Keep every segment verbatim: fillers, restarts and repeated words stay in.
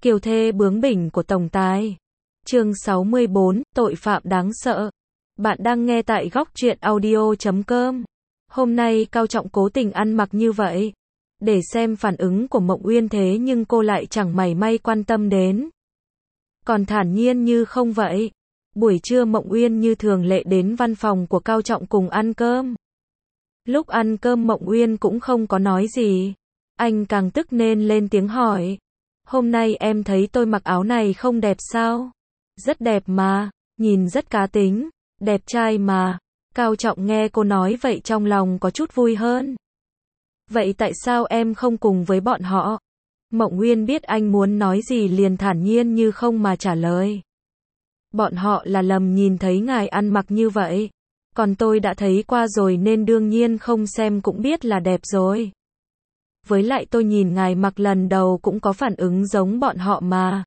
Kiều thê bướng bỉnh của tổng tài. Chương sáu mươi bốn, tội phạm đáng sợ. Bạn đang nghe tại góc truyện audio chấm com. Hôm nay Cao Trọng cố tình ăn mặc như vậy, để xem phản ứng của Mộng Uyên, thế nhưng cô lại chẳng mảy may quan tâm đến. Còn thản nhiên như không vậy. Buổi trưa Mộng Uyên như thường lệ đến văn phòng của Cao Trọng cùng ăn cơm. Lúc ăn cơm Mộng Uyên cũng không có nói gì. Anh càng tức nên lên tiếng hỏi. Hôm nay em thấy tôi mặc áo này không đẹp sao? Rất đẹp mà, nhìn rất cá tính, đẹp trai mà. Cao Trọng nghe cô nói vậy trong lòng có chút vui hơn. Vậy tại sao em không cùng với bọn họ? Mộng Uyên biết anh muốn nói gì liền thản nhiên như không mà trả lời. Bọn họ là lầm nhìn thấy ngài ăn mặc như vậy. Còn tôi đã thấy qua rồi nên đương nhiên không xem cũng biết là đẹp rồi. Với lại tôi nhìn ngài mặc lần đầu cũng có phản ứng giống bọn họ mà.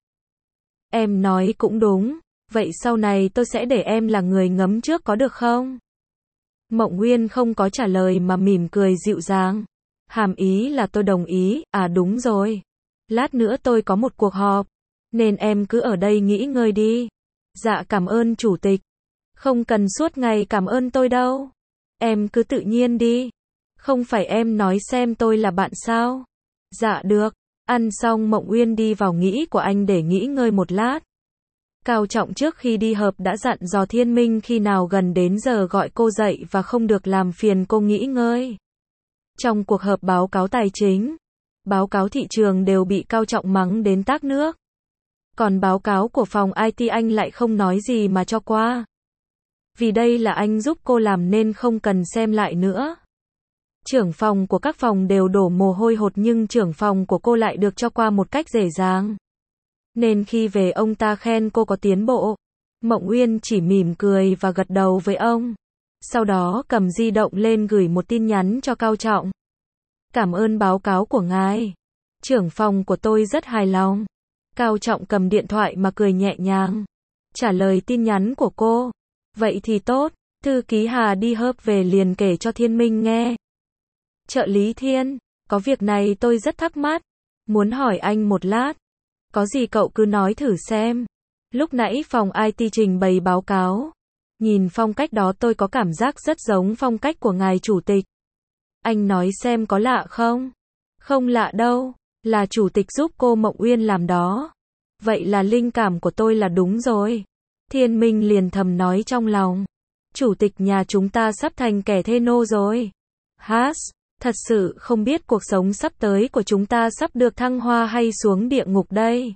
Em nói cũng đúng, vậy sau này tôi sẽ để em là người ngấm trước có được không? Mộng Uyên không có trả lời mà mỉm cười dịu dàng. Hàm ý là tôi đồng ý, à đúng rồi. Lát nữa tôi có một cuộc họp, nên em cứ ở đây nghỉ ngơi đi. Dạ cảm ơn chủ tịch. Không cần suốt ngày cảm ơn tôi đâu. Em cứ tự nhiên đi. Không phải em nói xem tôi là bạn sao? Dạ được. Ăn xong Mộng Uyên đi vào nghỉ của anh để nghỉ ngơi một lát. Cao Trọng trước khi đi họp đã dặn dò Thiên Minh khi nào gần đến giờ gọi cô dậy và không được làm phiền cô nghỉ ngơi. Trong cuộc họp báo cáo tài chính, báo cáo thị trường đều bị Cao Trọng mắng đến tát nước. Còn báo cáo của phòng i tê anh lại không nói gì mà cho qua. Vì đây là anh giúp cô làm nên không cần xem lại nữa. Trưởng phòng của các phòng đều đổ mồ hôi hột nhưng trưởng phòng của cô lại được cho qua một cách dễ dàng. Nên khi về ông ta khen cô có tiến bộ. Mộng Uyên chỉ mỉm cười và gật đầu với ông. Sau đó cầm di động lên gửi một tin nhắn cho Cao Trọng. Cảm ơn báo cáo của ngài. Trưởng phòng của tôi rất hài lòng. Cao Trọng cầm điện thoại mà cười nhẹ nhàng. Trả lời tin nhắn của cô. Vậy thì tốt, thư ký Hà đi họp về liền kể cho Thiên Minh nghe. Trợ lý Thiên, có việc này tôi rất thắc mắc. Muốn hỏi anh một lát. Có gì cậu cứ nói thử xem. Lúc nãy phòng i tê trình bày báo cáo. Nhìn phong cách đó tôi có cảm giác rất giống phong cách của ngài chủ tịch. Anh nói xem có lạ không? Không lạ đâu, là chủ tịch giúp cô Mộng Uyên làm đó. Vậy là linh cảm của tôi là đúng rồi. Thiên Minh liền thầm nói trong lòng. Chủ tịch nhà chúng ta sắp thành kẻ thê nô rồi. Hát, thật sự không biết cuộc sống sắp tới của chúng ta sắp được thăng hoa hay xuống địa ngục đây.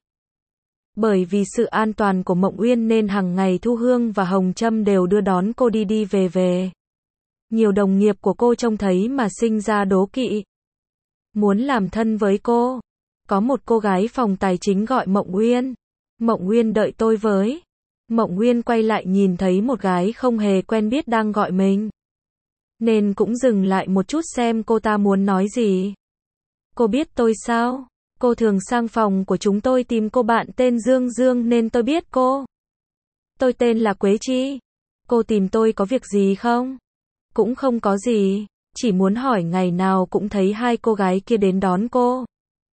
Bởi vì sự an toàn của Mộng Uyên nên hàng ngày Thu Hương và Hồng Trâm đều đưa đón cô đi đi về về. Nhiều đồng nghiệp của cô trông thấy mà sinh ra đố kỵ. Muốn làm thân với cô. Có một cô gái phòng tài chính gọi Mộng Uyên. Mộng Uyên đợi tôi với. Mộng Uyên quay lại nhìn thấy một gái không hề quen biết đang gọi mình. Nên cũng dừng lại một chút xem cô ta muốn nói gì. Cô biết tôi sao? Cô thường sang phòng của chúng tôi tìm cô bạn tên Dương Dương nên tôi biết cô. Tôi tên là Quế Chi. Cô tìm tôi có việc gì không? Cũng không có gì, chỉ muốn hỏi ngày nào cũng thấy hai cô gái kia đến đón cô.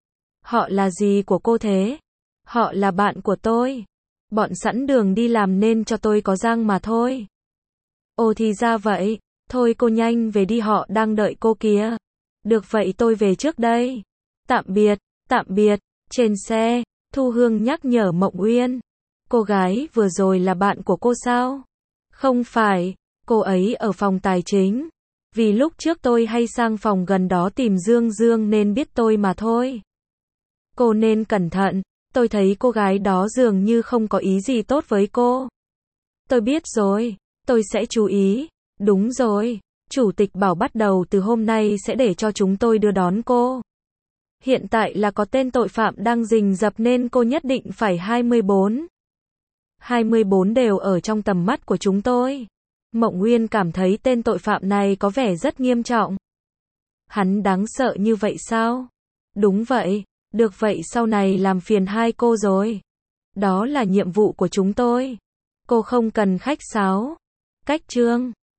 Họ là gì của cô thế? Họ là bạn của tôi. Bọn sẵn đường đi làm nên cho tôi có giang mà thôi. Ồ thì ra vậy, thôi cô nhanh về đi họ đang đợi cô kìa. Được vậy tôi về trước đây. Tạm biệt, tạm biệt. Trên xe, Thu Hương nhắc nhở Mộng Uyên. Cô gái vừa rồi là bạn của cô sao? Không phải, cô ấy ở phòng tài chính. Vì lúc trước tôi hay sang phòng gần đó tìm Dương Dương nên biết tôi mà thôi. Cô nên cẩn thận, tôi thấy cô gái đó dường như không có ý gì tốt với cô. Tôi biết rồi, tôi sẽ chú ý. Đúng rồi, chủ tịch bảo bắt đầu từ hôm nay sẽ để cho chúng tôi đưa đón cô. Hiện tại là có tên tội phạm đang rình rập nên cô nhất định phải hai mươi bốn. hai mươi bốn đều ở trong tầm mắt của chúng tôi. Mộng Uyên cảm thấy tên tội phạm này có vẻ rất nghiêm trọng. Hắn đáng sợ như vậy sao? Đúng vậy, được vậy sau này làm phiền hai cô rồi. Đó là nhiệm vụ của chúng tôi. Cô không cần khách sáo. Cách chương